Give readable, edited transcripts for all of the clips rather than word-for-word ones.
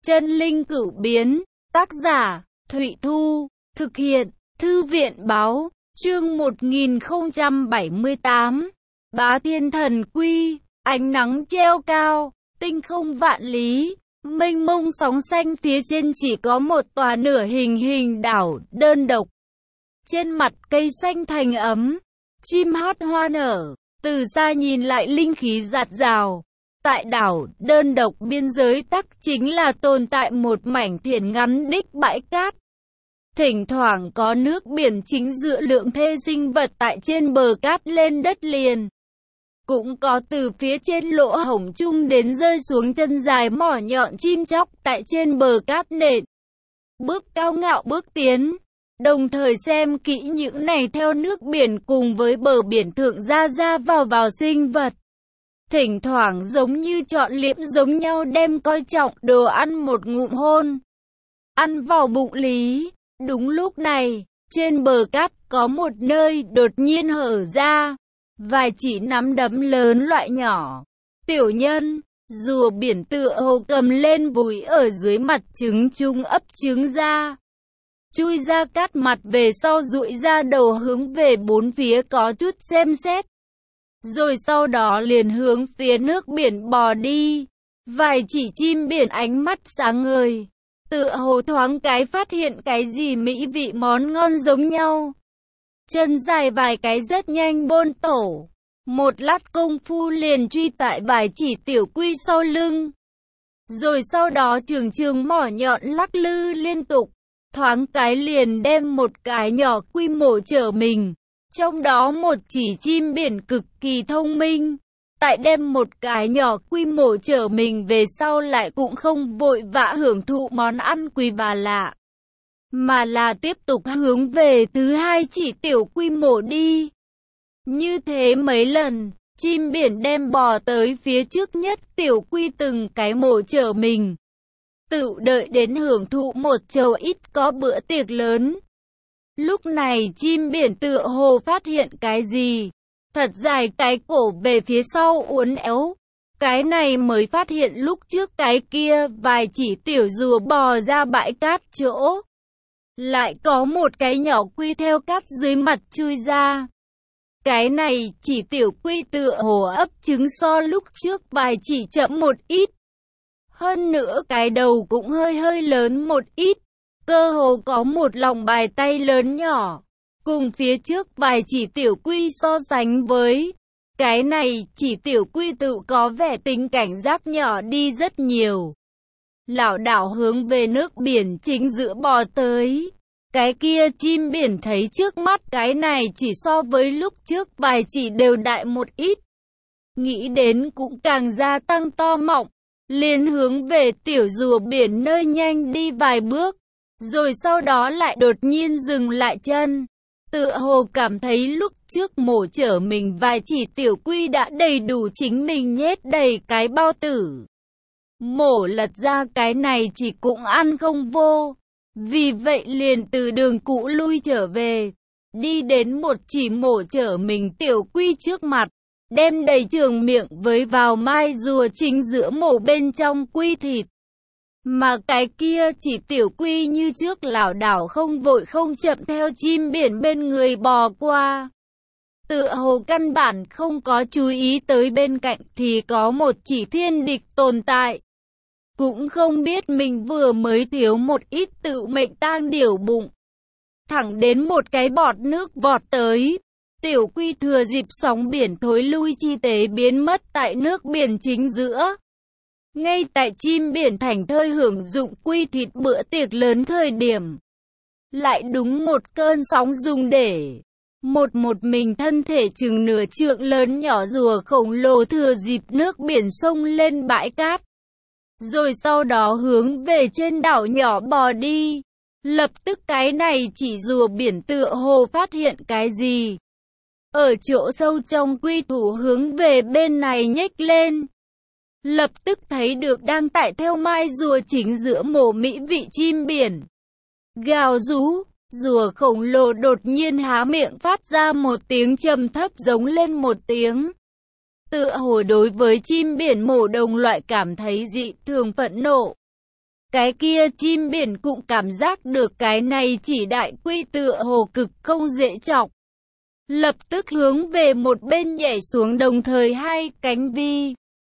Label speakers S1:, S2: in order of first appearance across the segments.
S1: Chân linh cửu biến, tác giả, Thụy Thu, thực hiện, Thư viện báo, chương 1078, Bá Thiên Thần Quy, ánh nắng treo cao, tinh không vạn lý, mênh mông sóng xanh phía trên chỉ có một tòa nửa hình đảo đơn độc. Trên mặt cây xanh thành ấm, chim hót hoa nở, từ xa nhìn lại linh khí dạt dào. Tại đảo đơn độc biên giới tắc chính là tồn tại một mảnh thiền ngắn đích bãi cát. Thỉnh thoảng có nước biển chính dựa lượng thê sinh vật tại trên bờ cát lên đất liền. Cũng có từ phía trên lỗ hổng chung đến rơi xuống chân dài mỏ nhọn chim chóc tại trên bờ cát nện. Bước cao ngạo bước tiến, đồng thời xem kỹ những này theo nước biển cùng với bờ biển thượng ra vào sinh vật. Thỉnh thoảng giống như chọn liệm giống nhau đem coi trọng đồ ăn một ngụm hôn. Ăn vào bụng lý. Đúng lúc này, trên bờ cát có một nơi đột nhiên hở ra. Vài chỉ nắm đấm lớn loại nhỏ. Tiểu nhân, rùa biển tựa hồ cầm lên bùi ở dưới mặt trứng chung ấp trứng ra. Chui ra cát mặt về sau dụi ra đầu hướng về bốn phía có chút xem xét. Rồi sau đó liền hướng phía nước biển bò đi. Vài chỉ chim biển ánh mắt sáng ngời, tựa hồ thoáng cái phát hiện cái gì mỹ vị món ngon giống nhau. Chân dài vài cái rất nhanh bôn tổ. Một lát công phu liền truy tại vài chỉ tiểu quy sau lưng. Rồi sau đó trường mỏ nhọn lắc lư liên tục. Thoáng cái liền đem một cái nhỏ quy mổ trở mình. Trong đó một chỉ chim biển cực kỳ thông minh. Tại đem một cái nhỏ quy mổ trở mình về sau lại cũng không vội vã hưởng thụ món ăn quý bà lạ. Mà là tiếp tục hướng về thứ hai chỉ tiểu quy mổ đi. Như thế mấy lần, chim biển đem bò tới phía trước nhất tiểu quy từng cái mổ trở mình. Tự đợi đến hưởng thụ một chầu ít có bữa tiệc lớn. Lúc này chim biển tựa hồ phát hiện cái gì. Thật dài cái cổ về phía sau uốn éo. Cái này mới phát hiện lúc trước cái kia vài chỉ tiểu rùa bò ra bãi cát chỗ. Lại có một cái nhỏ quy theo cát dưới mặt chui ra. Cái này chỉ tiểu quy tựa hồ ấp trứng so lúc trước vài chỉ chậm một ít. Hơn nữa cái đầu cũng hơi lớn một ít. Cơ hồ có một lòng bài tay lớn nhỏ. Cùng phía trước vài chỉ tiểu quy so sánh với. Cái này chỉ tiểu quy tự có vẻ tính cảnh giác nhỏ đi rất nhiều. Lảo đảo hướng về nước biển chính giữa bò tới. Cái kia chim biển thấy trước mắt cái này chỉ so với lúc trước vài chỉ đều đại một ít. Nghĩ đến cũng càng gia tăng to mọng. Liền hướng về tiểu rùa biển nơi nhanh đi vài bước. Rồi sau đó lại đột nhiên dừng lại chân. Tựa hồ cảm thấy lúc trước mổ trở mình vài chỉ tiểu quy đã đầy đủ chính mình nhét đầy cái bao tử. Mổ lật ra cái này chỉ cũng ăn không vô. Vì vậy liền từ đường cũ lui trở về. Đi đến một chỉ mổ trở mình tiểu quy trước mặt. Đem đầy trường miệng với vào mai rùa chính giữa mổ bên trong quy thịt. Mà cái kia chỉ tiểu quy như trước lảo đảo không vội không chậm theo chim biển bên người bò qua. Tựa hồ căn bản không có chú ý tới bên cạnh thì có một chỉ thiên địch tồn tại. Cũng không biết mình vừa mới thiếu một ít tự mệnh tang điểu bụng. Thẳng đến một cái bọt nước vọt tới. Tiểu quy thừa dịp sóng biển thối lui chi tế biến mất tại nước biển chính giữa. Ngay tại chim biển thành thơi hưởng dụng quy thịt bữa tiệc lớn thời điểm. Lại đúng một cơn sóng dùng để. Một mình thân thể chừng nửa trượng lớn nhỏ rùa khổng lồ thừa dịp nước biển sông lên bãi cát. Rồi sau đó hướng về trên đảo nhỏ bò đi. Lập tức cái này chỉ rùa biển tựa hồ phát hiện cái gì. Ở chỗ sâu trong quy thủ hướng về bên này nhếch lên. Lập tức thấy được đang tại theo mai rùa chính giữa mổ mỹ vị chim biển. Gào rú, rùa khổng lồ đột nhiên há miệng phát ra một tiếng trầm thấp giống lên một tiếng. Tựa hồ đối với chim biển mổ đồng loại cảm thấy dị thường phẫn nộ. Cái kia chim biển cũng cảm giác được cái này chỉ đại quy tựa hồ cực không dễ chọc. Lập tức hướng về một bên nhảy xuống, đồng thời hai cánh vi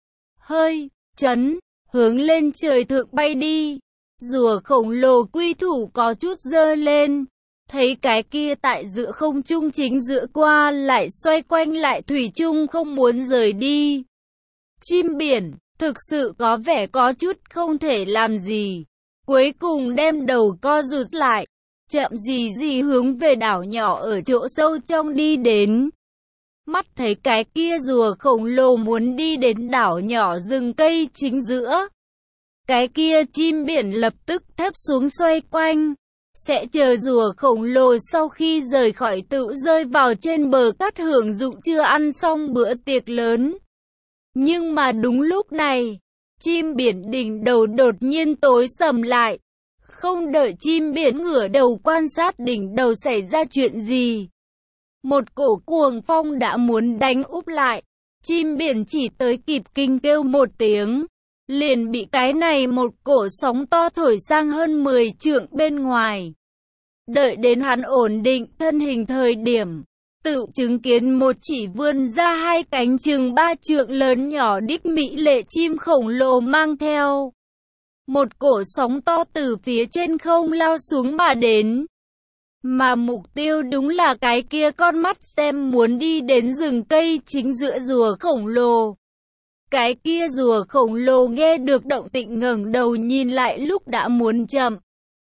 S1: hơi chấn, hướng lên trời thượng bay đi. Rùa khổng lồ quy thủ có chút giơ lên, thấy cái kia tại giữa không trung chính giữa qua lại xoay quanh lại thủy chung không muốn rời đi. Chim biển thực sự có vẻ có chút không thể làm gì, cuối cùng đem đầu co rụt lại, chậm gì hướng về đảo nhỏ ở chỗ sâu trong đi đến. Mắt thấy cái kia rùa khổng lồ muốn đi đến đảo nhỏ rừng cây chính giữa. Cái kia chim biển lập tức thấp xuống xoay quanh, sẽ chờ rùa khổng lồ sau khi rời khỏi tự rơi vào trên bờ cát hưởng dụng chưa ăn xong bữa tiệc lớn. Nhưng mà đúng lúc này, chim biển đỉnh đầu đột nhiên tối sầm lại. Không đợi chim biển ngửa đầu quan sát đỉnh đầu xảy ra chuyện gì, một cổ cuồng phong đã muốn đánh úp lại. Chim biển chỉ tới kịp kinh kêu một tiếng, liền bị cái này một cổ sóng to thổi sang hơn 10 trượng bên ngoài. Đợi đến hắn ổn định thân hình thời điểm, tự chứng kiến một chỉ vươn ra hai cánh chừng 3 trượng lớn nhỏ đích mỹ lệ chim khổng lồ mang theo một cổ sóng to từ phía trên không lao xuống mà đến. Mà mục tiêu đúng là cái kia con mắt xem muốn đi đến rừng cây chính giữa rùa khổng lồ. Cái kia rùa khổng lồ nghe được động tĩnh ngẩng đầu nhìn lại lúc đã muốn chậm.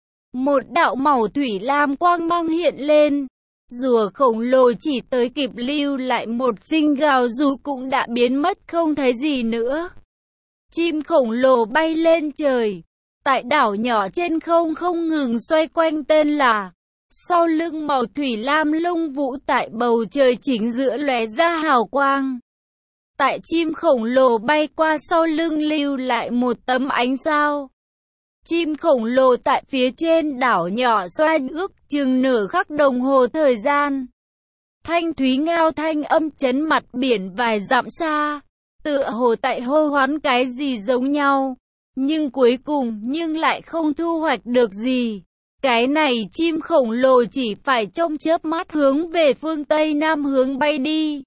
S1: Một đạo màu thủy lam quang mang hiện lên. Rùa khổng lồ chỉ tới kịp lưu lại một sinh gào rú cũng đã biến mất không thấy gì nữa. Chim khổng lồ bay lên trời, tại đảo nhỏ trên không không ngừng xoay quanh tên là. Sau lưng màu thủy lam lông vũ tại bầu trời chính giữa lóe ra hào quang. Tại chim khổng lồ bay qua sau lưng lưu lại một tấm ánh sao. Chim khổng lồ tại phía trên đảo nhỏ xoay ước chừng nửa khắc đồng hồ thời gian. Thanh thúy ngao thanh âm chấn mặt biển vài dặm xa, tựa hồ tại hô hoán cái gì giống nhau, nhưng cuối cùng lại không thu hoạch được gì. Cái này chim khổng lồ chỉ phải trong chớp mắt hướng về phương Tây Nam hướng bay đi.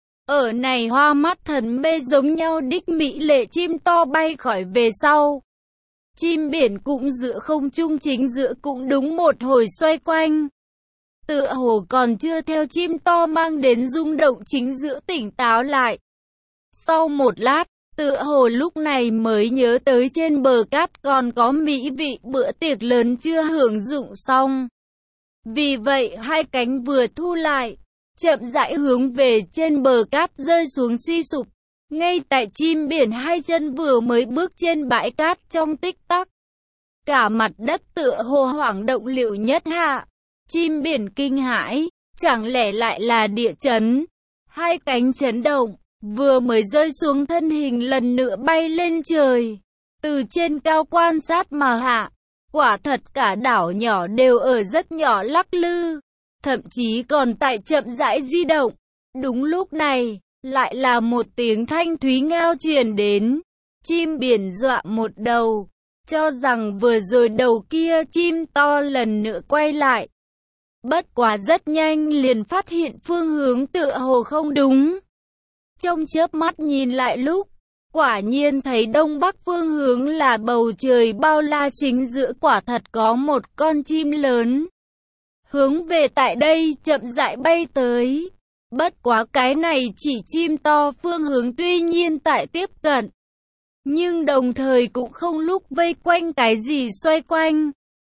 S1: Ở này hoa mắt thần mê giống nhau đích mỹ lệ chim to bay khỏi về sau. Chim biển cũng giữa không trung chính giữa cũng đúng một hồi xoay quanh. Tựa hồ còn chưa theo chim to mang đến rung động chính giữa tỉnh táo lại. Sau một lát, tựa hồ lúc này mới nhớ tới trên bờ cát còn có mỹ vị bữa tiệc lớn chưa hưởng dụng xong. Vì vậy hai cánh vừa thu lại, chậm rãi hướng về trên bờ cát rơi xuống suy sụp. Ngay tại chim biển hai chân vừa mới bước trên bãi cát trong tích tắc, cả mặt đất tựa hồ hoảng động liệu nhất hạ. Chim biển kinh hãi, chẳng lẽ lại là địa chấn? Hai cánh chấn động, vừa mới rơi xuống thân hình lần nữa bay lên trời. Từ trên cao quan sát mà hạ, quả thật cả đảo nhỏ đều ở rất nhỏ lắc lư, thậm chí còn tại chậm rãi di động. Đúng lúc này, lại là một tiếng thanh thúy ngao truyền đến. Chim biển dọa một đầu, cho rằng vừa rồi đầu kia chim to lần nữa quay lại. Bất quá rất nhanh liền phát hiện phương hướng tựa hồ không đúng. Trong chớp mắt nhìn lại lúc, quả nhiên thấy đông bắc phương hướng là bầu trời bao la chính giữa quả thật có một con chim lớn. Hướng về tại đây chậm rãi bay tới. Bất quá cái này chỉ chim to phương hướng tuy nhiên tại tiếp cận, nhưng đồng thời cũng không lúc vây quanh cái gì xoay quanh.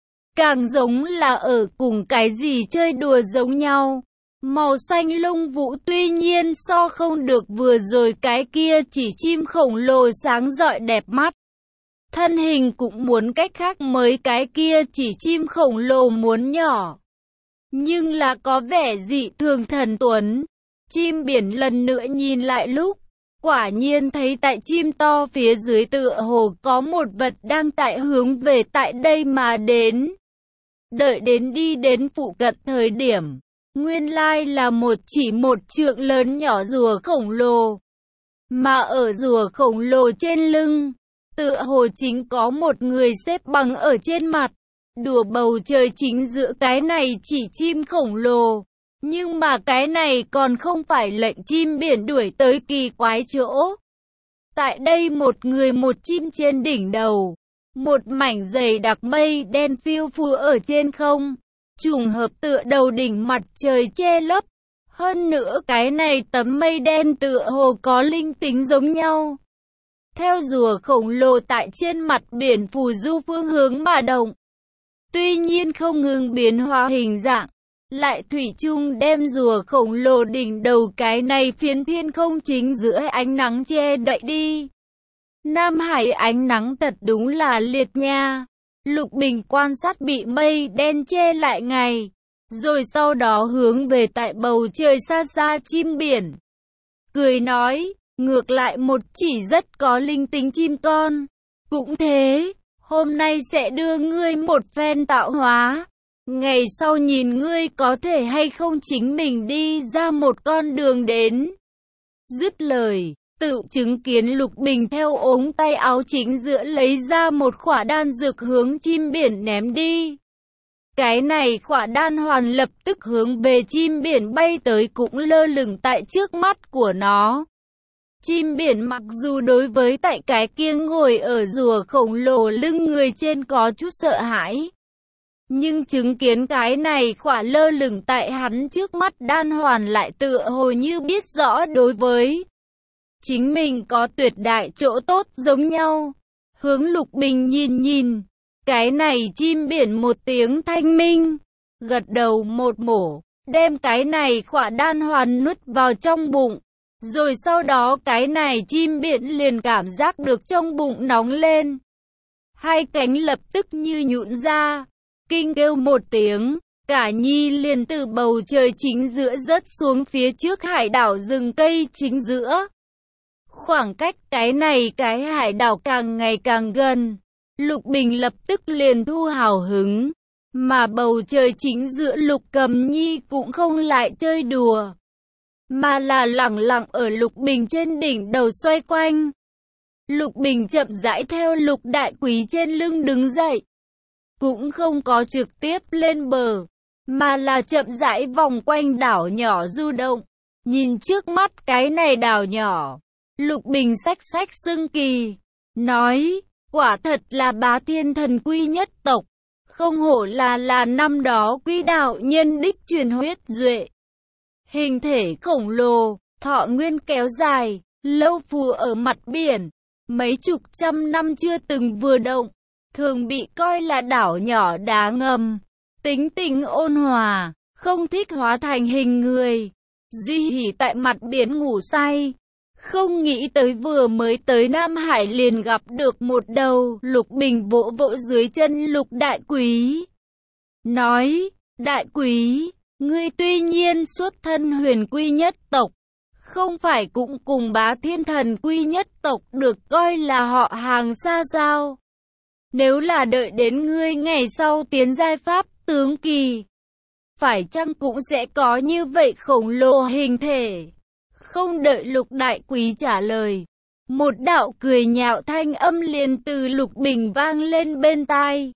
S1: Càng giống là ở cùng cái gì chơi đùa giống nhau. Màu xanh lông vũ tuy nhiên so không được vừa rồi cái kia chỉ chim khổng lồ sáng rọi đẹp mắt. Thân hình cũng muốn cách khác mới cái kia chỉ chim khổng lồ muốn nhỏ. Nhưng là có vẻ dị thường thần tuấn. Chim biển lần nữa nhìn lại lúc, quả nhiên thấy tại chim to phía dưới tựa hồ có một vật đang tại hướng về tại đây mà đến. Đợi đến đi đến phụ cận thời điểm, nguyên lai là một trượng lớn nhỏ rùa khổng lồ. Mà ở rùa khổng lồ trên lưng, tựa hồ chính có một người xếp bằng ở trên mặt, đùa bầu trời chính giữa cái này chỉ chim khổng lồ. Nhưng mà cái này còn không phải lệnh chim biển đuổi tới kỳ quái chỗ. Tại đây một người một chim trên đỉnh đầu, một mảnh dày đặc mây đen phiêu phù ở trên không, trùng hợp tựa đầu đỉnh mặt trời che lấp. Hơn nữa cái này tấm mây đen tựa hồ có linh tính giống nhau. Theo rùa khổng lồ tại trên mặt biển phù du phương hướng mà động. Tuy nhiên không ngừng biến hóa hình dạng, lại thủy chung đem rùa khổng lồ đỉnh đầu cái này phiến thiên không chính giữa ánh nắng che đậy đi. Nam Hải ánh nắng thật đúng là liệt nha. Lục Bình quan sát bị mây đen che lại ngày, rồi sau đó hướng về tại bầu trời xa xa chim biển. Cười nói, ngược lại một chỉ rất có linh tính chim con. Cũng thế, hôm nay sẽ đưa ngươi một phen tạo hóa. Ngày sau nhìn ngươi có thể hay không chính mình đi ra một con đường đến. Dứt lời, tự chứng kiến Lục Bình theo ống tay áo chính giữa lấy ra một khỏa đan dược hướng chim biển ném đi. Cái này khỏa đan hoàn lập tức hướng về chim biển bay tới cũng lơ lửng tại trước mắt của nó. Chim biển mặc dù đối với tại cái kia ngồi ở rùa khổng lồ lưng người trên có chút sợ hãi. Nhưng chứng kiến cái này khỏa lơ lửng tại hắn trước mắt đan hoàn lại tựa hồ như biết rõ đối với chính mình có tuyệt đại chỗ tốt giống nhau. Hướng Lục Bình nhìn nhìn, cái này chim biển một tiếng thanh minh, gật đầu một mổ, đem cái này khỏa đan hoàn nuốt vào trong bụng. Rồi sau đó cái này chim biển liền cảm giác được trong bụng nóng lên. Hai cánh lập tức như nhũn ra, kinh kêu một tiếng, cả nhi liền từ bầu trời chính giữa rớt xuống phía trước hải đảo rừng cây chính giữa. Khoảng cách cái hải đảo càng ngày càng gần, Lục Bình lập tức liền thu hào hứng, mà bầu trời chính giữa Lục Cầm Nhi cũng không lại chơi đùa, mà là lẳng lặng ở Lục Bình trên đỉnh đầu xoay quanh. Lục Bình chậm rãi theo Lục Đại Quý trên lưng đứng dậy, cũng không có trực tiếp lên bờ, mà là chậm rãi vòng quanh đảo nhỏ du động. Nhìn trước mắt cái này đảo nhỏ, Lục Bình xách xách xưng kỳ, nói, quả thật là bá thiên thần quy nhất tộc, không hổ là năm đó Quý đạo nhân đích truyền huyết duệ. Hình thể khổng lồ, thọ nguyên kéo dài, lâu phù ở mặt biển, mấy chục trăm năm chưa từng vừa động, thường bị coi là đảo nhỏ đá ngầm, tính tình ôn hòa, không thích hóa thành hình người, duy hỉ tại mặt biển ngủ say. Không nghĩ tới vừa mới tới Nam Hải liền gặp được một đầu. Lục Bình vỗ vỗ dưới chân Lục Đại Quý, nói, Đại Quý, ngươi tuy nhiên xuất thân huyền quy nhất tộc, không phải cũng cùng bá thiên thần quy nhất tộc được coi là họ hàng xa sao? Nếu là đợi đến ngươi ngày sau tiến giai pháp tướng kỳ, phải chăng cũng sẽ có như vậy khổng lồ hình thể? Không đợi Lục Đại Quý trả lời, một đạo cười nhạo thanh âm liền từ Lục Bình vang lên bên tai.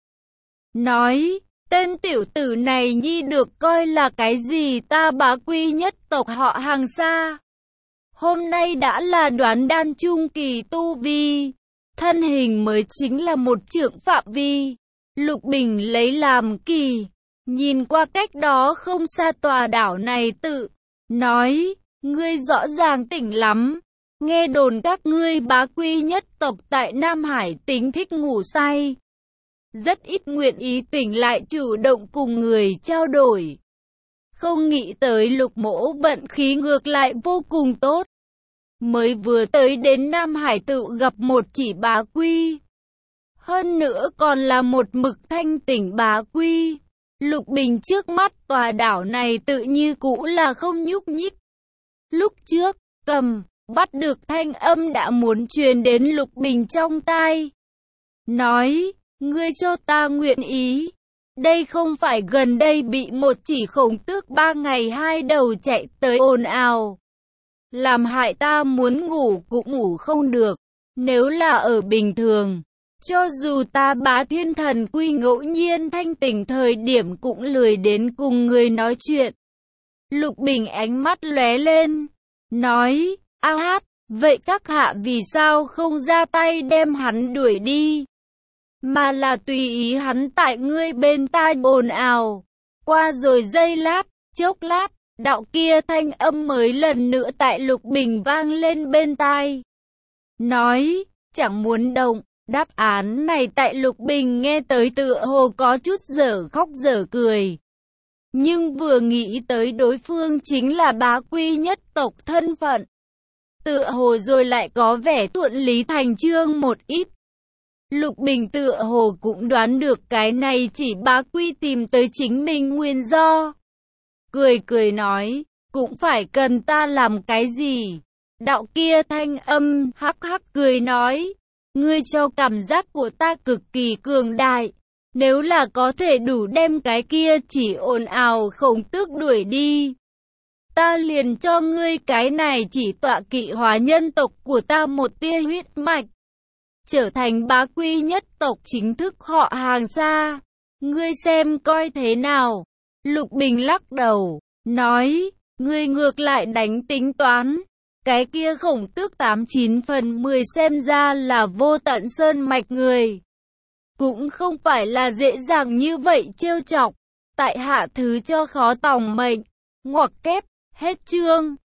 S1: Nói, tên tiểu tử này nhi được coi là cái gì ta bá quy nhất tộc họ hàng xa. Hôm nay đã là đoán đan trung kỳ tu vi, thân hình mới chính là một trượng phạm vi. Lục Bình lấy làm kỳ, nhìn qua cách đó không xa tòa đảo này tự nói, ngươi rõ ràng tỉnh lắm, nghe đồn các ngươi bá quy nhất tộc tại Nam Hải tính thích ngủ say, rất ít nguyện ý tỉnh lại chủ động cùng người trao đổi. Không nghĩ tới Lục mỗ vận khí ngược lại vô cùng tốt, mới vừa tới đến Nam Hải tự gặp một chỉ bá quy, hơn nữa còn là một mực thanh tỉnh bá quy. Lục Bình trước mắt tòa đảo này tự như cũ là không nhúc nhích. Lúc trước, bắt được thanh âm đã muốn truyền đến Lục Bình trong tai. Nói, ngươi cho ta nguyện ý. Đây không phải gần đây bị một chỉ khổng tước 3 ngày 2 đầu chạy tới ồn ào, làm hại ta muốn ngủ cũng ngủ không được. Nếu là ở bình thường, cho dù ta Bá Thiên Thần Quy ngẫu nhiên thanh tỉnh thời điểm cũng lười đến cùng người nói chuyện. Lục Bình ánh mắt lóe lên, nói, a hát, vậy các hạ vì sao không ra tay đem hắn đuổi đi, mà là tùy ý hắn tại ngươi bên tai ồn ào. Qua rồi giây lát, chốc lát, đạo kia thanh âm mới lần nữa tại Lục Bình vang lên bên tai. Nói, chẳng muốn động. Đáp án này tại Lục Bình nghe tới tựa hồ có chút dở khóc dở cười. Nhưng vừa nghĩ tới đối phương chính là bá quy nhất tộc thân phận, tựa hồ rồi lại có vẻ thuận lý thành chương một ít. Lục Bình tựa hồ cũng đoán được cái này chỉ bá quy tìm tới chính mình nguyên do. Cười cười nói, cũng phải cần ta làm cái gì? Đạo kia thanh âm hắc hắc cười nói, ngươi cho cảm giác của ta cực kỳ cường đại. Nếu là có thể đủ đem cái kia chỉ ồn ào Khổng Tước đuổi đi, ta liền cho ngươi cái này chỉ tọa kỵ hóa nhân tộc của ta một tia huyết mạch, trở thành bá quy nhất tộc chính thức họ hàng xa. Ngươi xem coi thế nào? Lục Bình lắc đầu, nói, ngươi ngược lại đánh tính toán. Cái kia Khổng Tước 89 phần 10 xem ra là vô tận sơn mạch người. Cũng không phải là dễ dàng như vậy trêu chọc. Tại hạ thứ cho khó tòng mệnh. Ngoặc kép, hết chương.